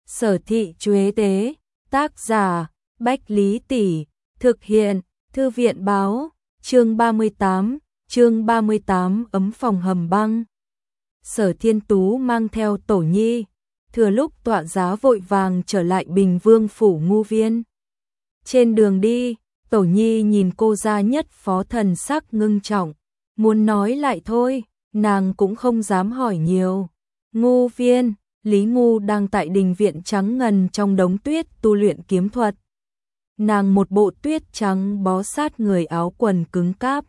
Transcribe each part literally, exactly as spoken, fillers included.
Sở Thị Chuế Tế, tác giả Bách Lý Tỷ, thực hiện Thư viện Báo, chương ba mươi tám, chương ba mươi tám ấm phòng hầm băng. Sở Thiên Tú mang theo Tổ Nhi, thừa lúc tọa giá vội vàng trở lại Bình Vương phủ Ngu Viên. Trên đường đi, Tổ Nhi nhìn cô gia nhất phó thần sắc ngưng trọng, muốn nói lại thôi, nàng cũng không dám hỏi nhiều. Ngu Viên, Lý Ngu đang tại đình viện trắng ngần trong đống tuyết tu luyện kiếm thuật. Nàng một bộ tuyết trắng bó sát người, áo quần cứng cáp,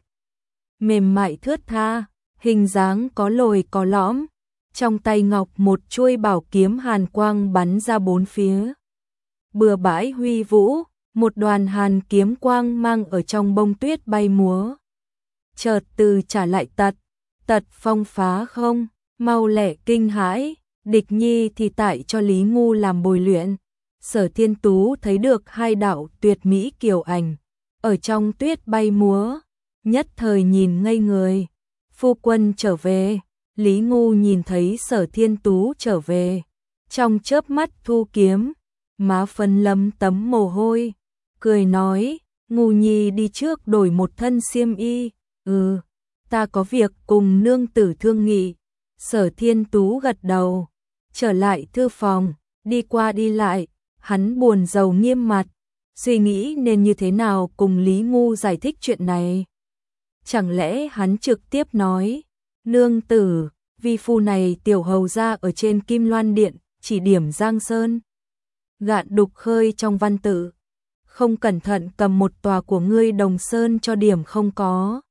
mềm mại thướt tha, hình dáng có lồi có lõm, trong tay ngọc một chuôi bảo kiếm hàn quang bắn ra bốn phía. Bừa bãi huy vũ, một đoàn hàn kiếm quang mang ở trong bông tuyết bay múa. Chợt từ trả lại tật, tật phong phá không, mau lẹ kinh hãi, địch nhi thì tại cho Lý Ngu làm bồi luyện. Sở Thiên Tú thấy được hai đạo tuyệt mỹ kiều ảnh ở trong tuyết bay múa, nhất thời nhìn ngây người. Phu quân trở về. Lý Ngu nhìn thấy Sở Thiên Tú trở về, trong chớp mắt thu kiếm, má phấn lấm tấm mồ hôi, cười nói, Ngu nhi đi trước đổi một thân xiêm y. Ừ, ta có việc cùng nương tử thương nghị. Sở Thiên Tú gật đầu, trở lại thư phòng, đi qua đi lại, hắn buồn rầu nghiêm mặt, suy nghĩ nên như thế nào cùng Lý Ngu giải thích chuyện này. Chẳng lẽ hắn trực tiếp nói, nương tử, vi phu này tiểu hầu gia ở trên Kim Loan Điện, chỉ điểm Giang Sơn. Gạn đục khơi trong văn tự, không cẩn thận cầm một tòa của ngươi Đồng Sơn cho điểm không có.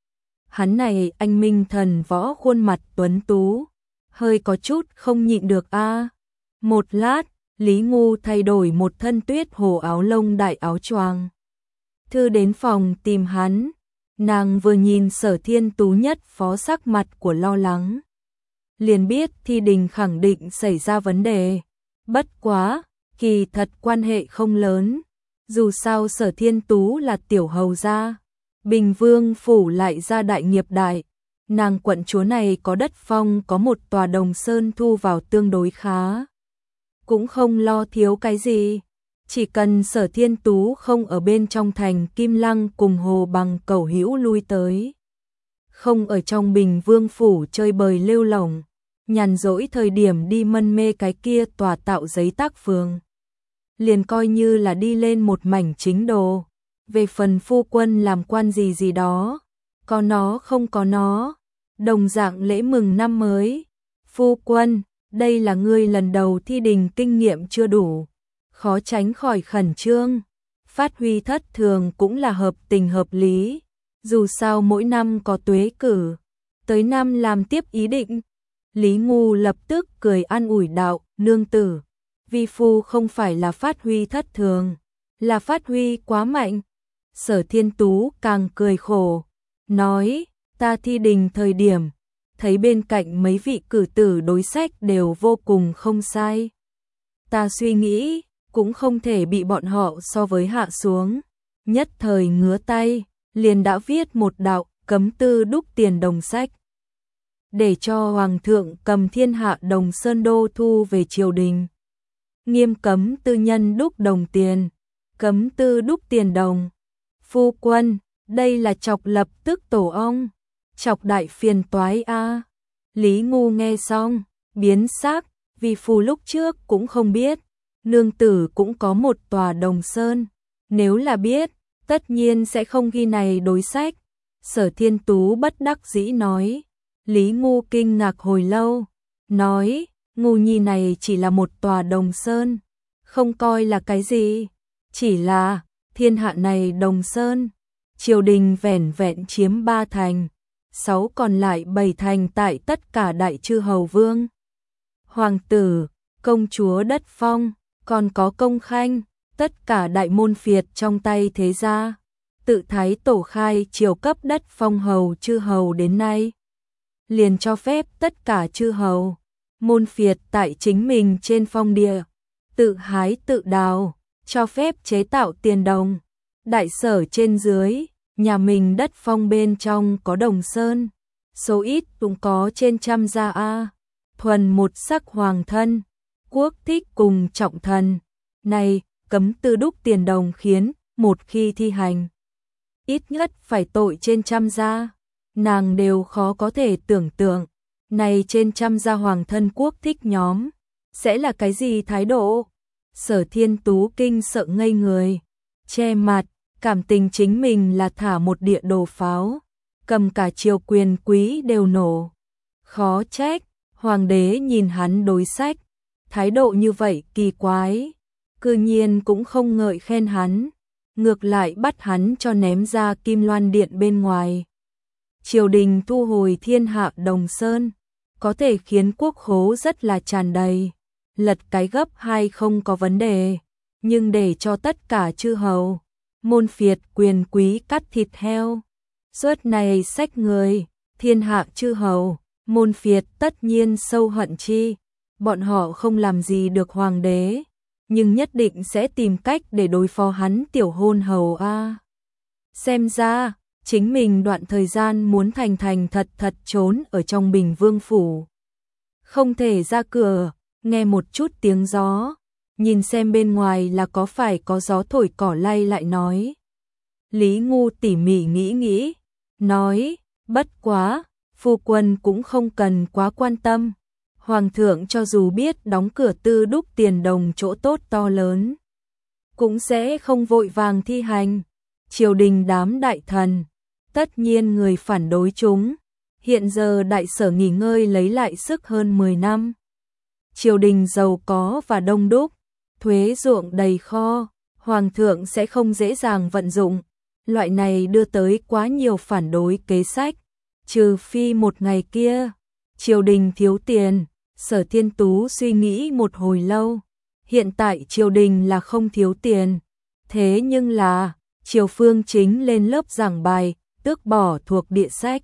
Hắn này anh minh thần võ, khuôn mặt tuấn tú, hơi có chút không nhịn được a. À. Một lát, Lý Ngu thay đổi một thân tuyết hồ áo lông đại áo choàng, thư đến phòng tìm hắn. Nàng vừa nhìn Sở Thiên Tú nhất phó sắc mặt của lo lắng, liền biết thi đình khẳng định xảy ra vấn đề. Bất quá, kỳ thật quan hệ không lớn, dù sao Sở Thiên Tú là tiểu hầu gia, Bình Vương phủ lại gia đại nghiệp đại, nàng quận chúa này có đất phong, có một tòa Đồng Sơn thu vào tương đối khá, cũng không lo thiếu cái gì. Chỉ cần Sở Thiên Tú không ở bên trong thành Kim Lăng cùng Hồ Bằng Cẩu hữu lui tới, không ở trong Bình Vương phủ chơi bời lêu lổng, nhàn rỗi thời điểm đi mân mê cái kia tòa tạo giấy tác phường, liền coi như là đi lên một mảnh chính đồ. Về phần phu quân làm quan gì gì đó, có nó không có nó, đồng dạng lễ mừng năm mới. Phu quân, đây là ngươi lần đầu thi đình, kinh nghiệm chưa đủ, khó tránh khỏi khẩn trương, phát huy thất thường cũng là hợp tình hợp lý, dù sao mỗi năm có tuế cử, tới năm làm tiếp ý định. Lý Ngu lập tức cười an ủi đạo, nương tử, vi phu không phải là phát huy thất thường, là phát huy quá mạnh. Sở Thiên Tú càng cười khổ, nói, ta thi đình thời điểm, thấy bên cạnh mấy vị cử tử đối sách đều vô cùng không sai. Ta suy nghĩ, cũng không thể bị bọn họ so với hạ xuống. Nhất thời ngứa tay, liền đã viết một đạo cấm tư đúc tiền đồng sách, để cho Hoàng thượng cầm thiên hạ Đồng Sơn đô thu về triều đình. Nghiêm cấm tư nhân đúc đồng tiền, cấm tư đúc tiền đồng. Phu quân, đây là chọc lập tức tổ ong, chọc đại phiền toái a. À. Lý Ngu nghe xong, biến sắc, vì phu lúc trước cũng không biết, nương tử cũng có một tòa Đồng Sơn, nếu là biết, tất nhiên sẽ không ghi này đối sách. Sở Thiên Tú bất đắc dĩ nói. Lý Ngu kinh ngạc hồi lâu, nói, Ngu nhi này chỉ là một tòa Đồng Sơn, không coi là cái gì, chỉ là thiên hạ này Đồng Sơn, triều đình vẻn vẹn chiếm ba thành, sáu còn lại bảy thành tại tất cả đại chư hầu vương, hoàng tử, công chúa đất phong, còn có công khanh, tất cả đại môn phiệt trong tay thế gia. Tự Thái Tổ khai triều cấp đất phong hầu chư hầu đến nay, liền cho phép tất cả chư hầu, môn phiệt tại chính mình trên phong địa, tự hái tự đào, cho phép chế tạo tiền đồng. Đại sở trên dưới, nhà mình đất phong bên trong có Đồng Sơn, số ít cũng có trên trăm gia a. Thuần một sắc hoàng thân, Quốc Thích cùng trọng thần. Này, cấm tư đúc tiền đồng khiến, một khi thi hành, ít nhất phải tội trên trăm gia. Nàng đều khó có thể tưởng tượng, này trên trăm gia hoàng thân Quốc Thích nhóm, sẽ là cái gì thái độ? Sở Thiên Tú kinh sợ ngây người, che mặt, cảm tình chính mình là thả một địa đồ pháo, cầm cả triều quyền quý đều nổ. Khó trách, hoàng đế nhìn hắn đối sách, thái độ như vậy kỳ quái, cư nhiên cũng không ngợi khen hắn, ngược lại bắt hắn cho ném ra Kim Loan Điện bên ngoài. Triều đình thu hồi thiên hạ Đồng Sơn, có thể khiến quốc khố rất là tràn đầy, lật cái gấp hai không có vấn đề, nhưng để cho tất cả chư hầu, môn phiệt quyền quý cắt thịt heo, suốt này sách người, thiên hạ chư hầu, môn phiệt tất nhiên sâu hận chi, bọn họ không làm gì được hoàng đế, nhưng nhất định sẽ tìm cách để đối phó hắn tiểu hôn hầu a. Xem ra, chính mình đoạn thời gian muốn thành thành thật thật trốn ở trong Bình Vương phủ. Không thể ra cửa, nghe một chút tiếng gió, nhìn xem bên ngoài là có phải có gió thổi cỏ lay lại nói. Lý Ngu tỉ mỉ nghĩ nghĩ, nói, bất quá, phu quân cũng không cần quá quan tâm. Hoàng thượng cho dù biết đóng cửa tư đúc tiền đồng chỗ tốt to lớn, cũng sẽ không vội vàng thi hành. Triều đình đám đại thần, tất nhiên người phản đối chúng. Hiện giờ đại sở nghỉ ngơi lấy lại sức hơn mười năm. Triều đình giàu có và đông đúc, thuế ruộng đầy kho, hoàng thượng sẽ không dễ dàng vận dụng. Loại này đưa tới quá nhiều phản đối kế sách, trừ phi một ngày kia, triều đình thiếu tiền. Sở Thiên Tú suy nghĩ một hồi lâu, hiện tại triều đình là không thiếu tiền, thế nhưng là, triều phương chính lên lớp giảng bài, tước bỏ thuộc địa sách.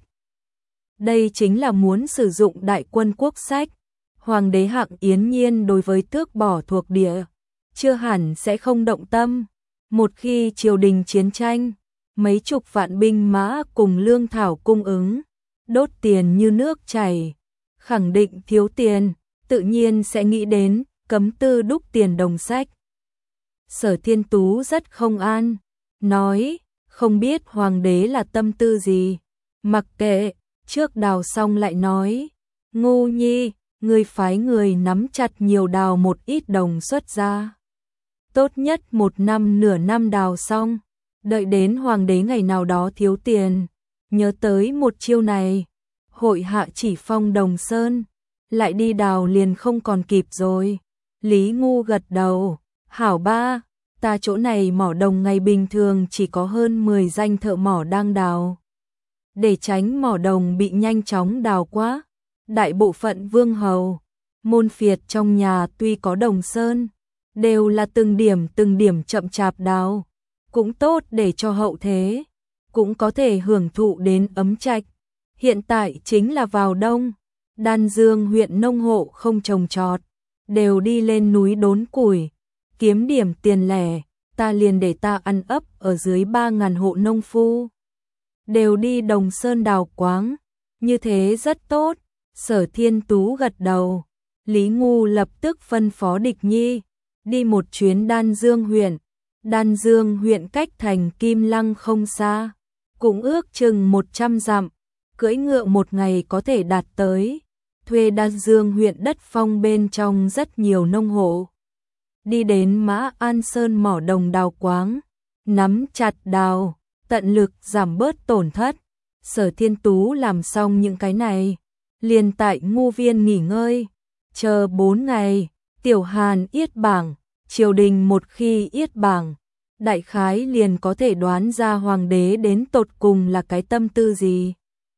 Đây chính là muốn sử dụng đại quân quốc sách, hoàng đế Hạng Yến Nhiên đối với tước bỏ thuộc địa, chưa hẳn sẽ không động tâm. Một khi triều đình chiến tranh, mấy chục vạn binh mã cùng lương thảo cung ứng, đốt tiền như nước chảy, khẳng định thiếu tiền, tự nhiên sẽ nghĩ đến cấm tư đúc tiền đồng sách. Sở Thiên Tú rất không an, nói, không biết hoàng đế là tâm tư gì, mặc kệ, trước đào xong lại nói, Ngu nhi, ngươi phái người nắm chặt nhiều đào một ít đồng xuất ra. Tốt nhất một năm nửa năm đào xong, đợi đến hoàng đế ngày nào đó thiếu tiền, nhớ tới một chiêu này, hội hạ chỉ phong Đồng Sơn, lại đi đào liền không còn kịp rồi. Lý Ngu gật đầu, hảo ba, ta chỗ này mỏ đồng ngày bình thường chỉ có hơn mười danh thợ mỏ đang đào. Để tránh mỏ đồng bị nhanh chóng đào quá, đại bộ phận vương hầu, môn phiệt trong nhà tuy có Đồng Sơn, đều là từng điểm từng điểm chậm chạp đào, cũng tốt để cho hậu thế, cũng có thể hưởng thụ đến ấm trạch. Hiện tại chính là vào đông, Đan Dương huyện nông hộ không trồng trọt, đều đi lên núi đốn củi, kiếm điểm tiền lẻ, ta liền để ta ăn ấp ở dưới ba ngàn hộ nông phu. Đều đi Đồng Sơn đào quáng, như thế rất tốt. Sở Thiên Tú gật đầu, Lý Ngu lập tức phân phó Địch Nhi, đi một chuyến Đan Dương huyện. Đan Dương huyện cách thành Kim Lăng không xa, cũng ước chừng một trăm dặm, cưỡi ngựa một ngày có thể đạt tới. Thuê Đan Dương huyện đất phong bên trong rất nhiều nông hộ. Đi đến Mã An Sơn mỏ đồng đào quáng, nắm chặt đào, tận lực giảm bớt tổn thất. Sở Thiên Tú làm xong những cái này, liền tại Ngu Viên nghỉ ngơi, chờ bốn ngày, Tiểu Hàn yết bảng, triều đình một khi yết bảng, đại khái liền có thể đoán ra hoàng đế đến tột cùng là cái tâm tư gì.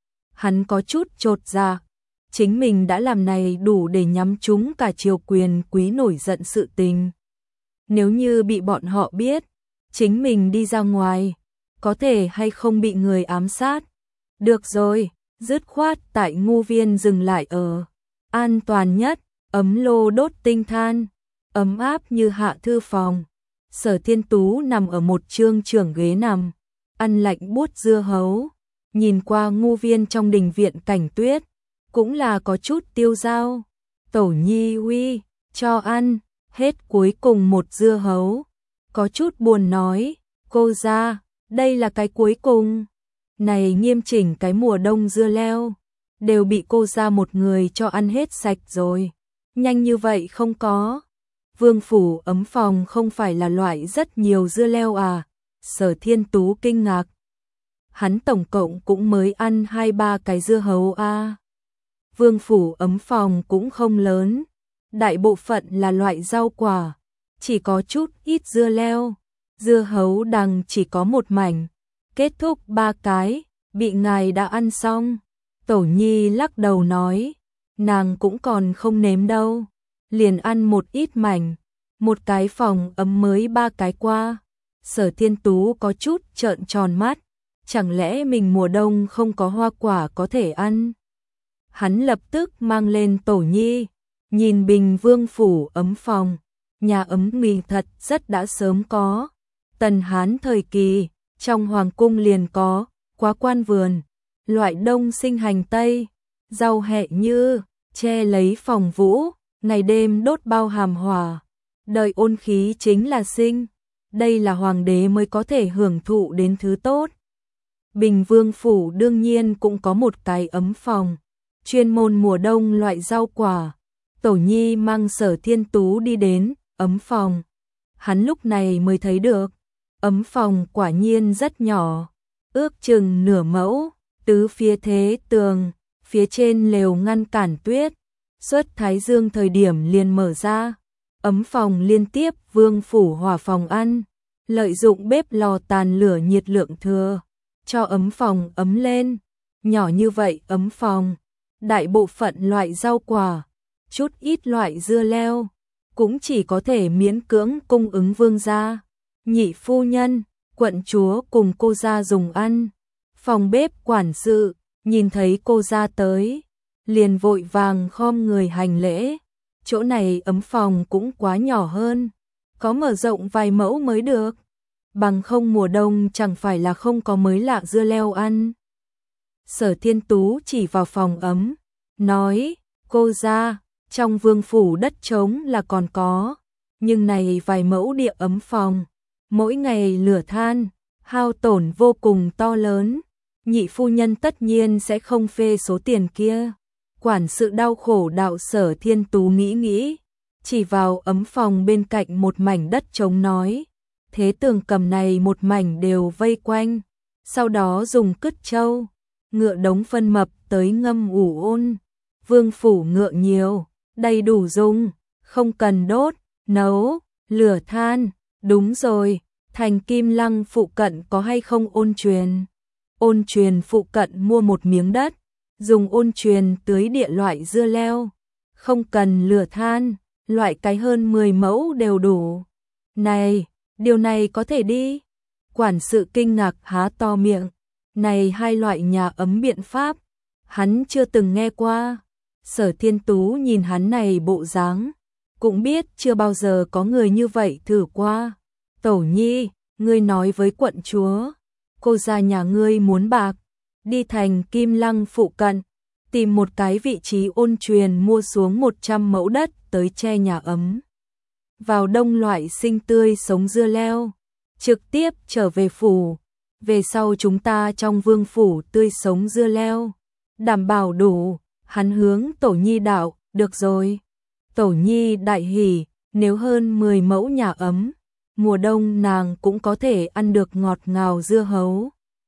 Hắn có chút chột dạ, chính mình đã làm này đủ để nhắm trúng cả triều quyền quý nổi giận sự tình. Nếu như bị bọn họ biết, chính mình đi ra ngoài, có thể hay không bị người ám sát. Được rồi, dứt khoát tại Ngu Viên dừng lại ở an toàn nhất, ấm lô đốt tinh than, ấm áp như hạ thư phòng. Sở Thiên Tú nằm ở một trương trưởng ghế nằm, ăn lạnh buốt dưa hấu, nhìn qua Ngu Viên trong đình viện cảnh tuyết, cũng là có chút tiêu dao. Tổ nhi uy, cho ăn, hết cuối cùng một dưa hấu. Có chút buồn nói, cô ra, đây là cái cuối cùng. Này nghiêm chỉnh cái mùa đông dưa leo, đều bị cô ra một người cho ăn hết sạch rồi. Nhanh như vậy không có. Vương phủ ấm phòng không phải là loại rất nhiều dưa leo à? Sở Thiên Tú kinh ngạc. Hắn tổng cộng cũng mới ăn hai ba cái dưa hấu a. Vương phủ ấm phòng cũng không lớn, đại bộ phận là loại rau quả, chỉ có chút ít dưa leo, dưa hấu đằng chỉ có một mảnh, kết thúc ba cái, bị ngài đã ăn xong. Tổ Nhi lắc đầu nói, nàng cũng còn không nếm đâu, liền ăn một ít mảnh, một cái phòng ấm mới ba cái qua. Sở Thiên Tú có chút trợn tròn mắt, chẳng lẽ mình mùa đông không có hoa quả có thể ăn? Hắn lập tức mang lên Tổ Nhi, nhìn bình vương phủ ấm phòng, nhà ấm mì thật rất đã sớm có. Tần Hán thời kỳ, trong hoàng cung liền có, quá quan vườn, loại đông sinh hành tây, rau hẹ như, che lấy phòng vũ, ngày đêm đốt bao hàm hòa, đợi ôn khí chính là sinh. Đây là hoàng đế mới có thể hưởng thụ đến thứ tốt. Bình vương phủ đương nhiên cũng có một cái ấm phòng, chuyên môn mùa đông loại rau quả. Tổ Nhi mang Sở Thiên Tú đi đến ấm phòng. Hắn lúc này mới thấy được, ấm phòng quả nhiên rất nhỏ, ước chừng nửa mẫu, tứ phía thế tường, phía trên lều ngăn cản tuyết, suốt thái dương thời điểm liền mở ra. Ấm phòng liên tiếp vương phủ hỏa phòng ăn, lợi dụng bếp lò tàn lửa nhiệt lượng thừa, cho ấm phòng ấm lên. Nhỏ như vậy ấm phòng, đại bộ phận loại rau quả, chút ít loại dưa leo, cũng chỉ có thể miễn cưỡng cung ứng vương gia, nhị phu nhân, quận chúa cùng cô gia dùng ăn. Phòng bếp quản sự, nhìn thấy cô gia tới, liền vội vàng khom người hành lễ. Chỗ này ấm phòng cũng quá nhỏ hơn, có mở rộng vài mẫu mới được, bằng không mùa đông chẳng phải là không có mới lạ dưa leo ăn. Sở Thiên Tú chỉ vào phòng ấm, nói, cô ra, trong vương phủ đất trống là còn có, nhưng này vài mẫu địa ấm phòng, mỗi ngày lửa than, hao tổn vô cùng to lớn, nhị phu nhân tất nhiên sẽ không phê số tiền kia. Quản sự đau khổ đạo. Sở Thiên Tú nghĩ nghĩ, chỉ vào ấm phòng bên cạnh một mảnh đất trống nói, thế tường cầm này một mảnh đều vây quanh, sau đó dùng cứt trâu, ngựa đống phân mập tới ngâm ủ ôn. Vương phủ ngựa nhiều, đầy đủ dùng, không cần đốt, nấu, lửa than. Đúng rồi, thành Kim Lăng phụ cận có hay không ôn truyền? Ôn truyền phụ cận mua một miếng đất, dùng ôn truyền tưới địa loại dưa leo, không cần lửa than, loại cái hơn mười mẫu đều đủ. Này, điều này có thể đi. Quản sự kinh ngạc há to miệng, này hai loại nhà ấm biện pháp, hắn chưa từng nghe qua. Sở Thiên Tú nhìn hắn này bộ dáng, cũng biết chưa bao giờ có người như vậy thử qua. Tổ Nhi, ngươi nói với quận chúa, cô gia nhà ngươi muốn bạc, đi thành Kim Lăng phụ cận, tìm một cái vị trí ôn truyền mua xuống một trăm mẫu đất tới che nhà ấm. Vào đông loại sinh tươi sống dưa leo, trực tiếp trở về phủ, về sau chúng ta trong vương phủ tươi sống dưa leo, đảm bảo đủ. Hắn hướng Tổ Nhi đạo, được rồi. Tổ Nhi đại hỉ, nếu hơn mười mẫu nhà ấm, mùa đông nàng cũng có thể ăn được ngọt ngào dưa hấu.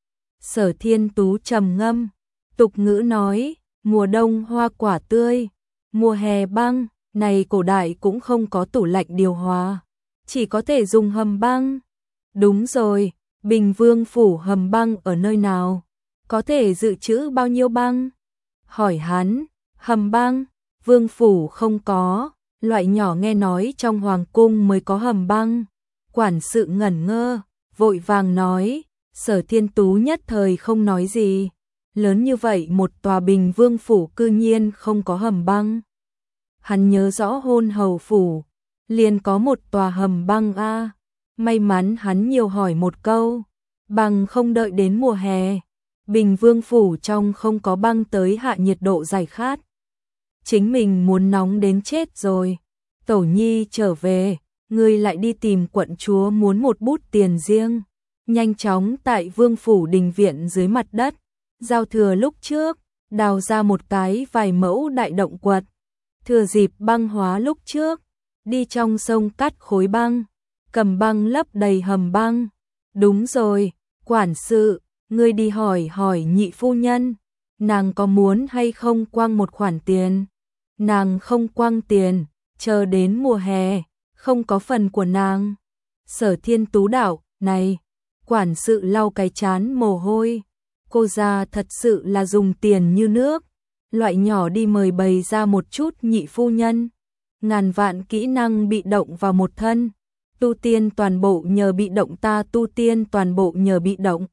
Sở Thiên Tú trầm ngâm, tục ngữ nói, mùa đông hoa quả tươi, mùa hè băng, này cổ đại cũng không có tủ lạnh điều hòa, chỉ có thể dùng hầm băng. Đúng rồi, Bình Vương phủ hầm băng ở nơi nào? Có thể dự trữ bao nhiêu băng? Hỏi hắn, hầm băng, vương phủ không có, loại nhỏ nghe nói trong hoàng cung mới có hầm băng. Quản sự ngẩn ngơ, vội vàng nói. Sở Thiên Tú nhất thời không nói gì, lớn như vậy một tòa Bình Vương phủ cư nhiên không có hầm băng. Hắn nhớ rõ Hôn Hầu phủ, liền có một tòa hầm băng a. May mắn hắn nhiều hỏi một câu, bằng không đợi đến mùa hè, Bình Vương phủ trong không có băng tới hạ nhiệt độ giải khát. Chính mình muốn nóng đến chết rồi. Tẩu nhi trở về, ngươi lại đi tìm quận chúa muốn một bút tiền riêng. Nhanh chóng tại Vương phủ đình viện dưới mặt đất, giao thừa lúc trước, đào ra một cái vài mẫu đại động quật. Thừa dịp băng hóa lúc trước, đi trong sông cắt khối băng, cầm băng lấp đầy hầm băng. Đúng rồi, quản sự, ngươi đi hỏi hỏi nhị phu nhân, nàng có muốn hay không quăng một khoản tiền. Nàng không quăng tiền, chờ đến mùa hè, không có phần của nàng. Sở Thiên Tú đạo, này, quản sự lau cái chán mồ hôi, cô già thật sự là dùng tiền như nước, loại nhỏ đi mời bày ra một chút nhị phu nhân. Ngàn vạn kỹ năng bị động vào một thân, tu tiên toàn bộ nhờ bị động ta tu tiên toàn bộ nhờ bị động.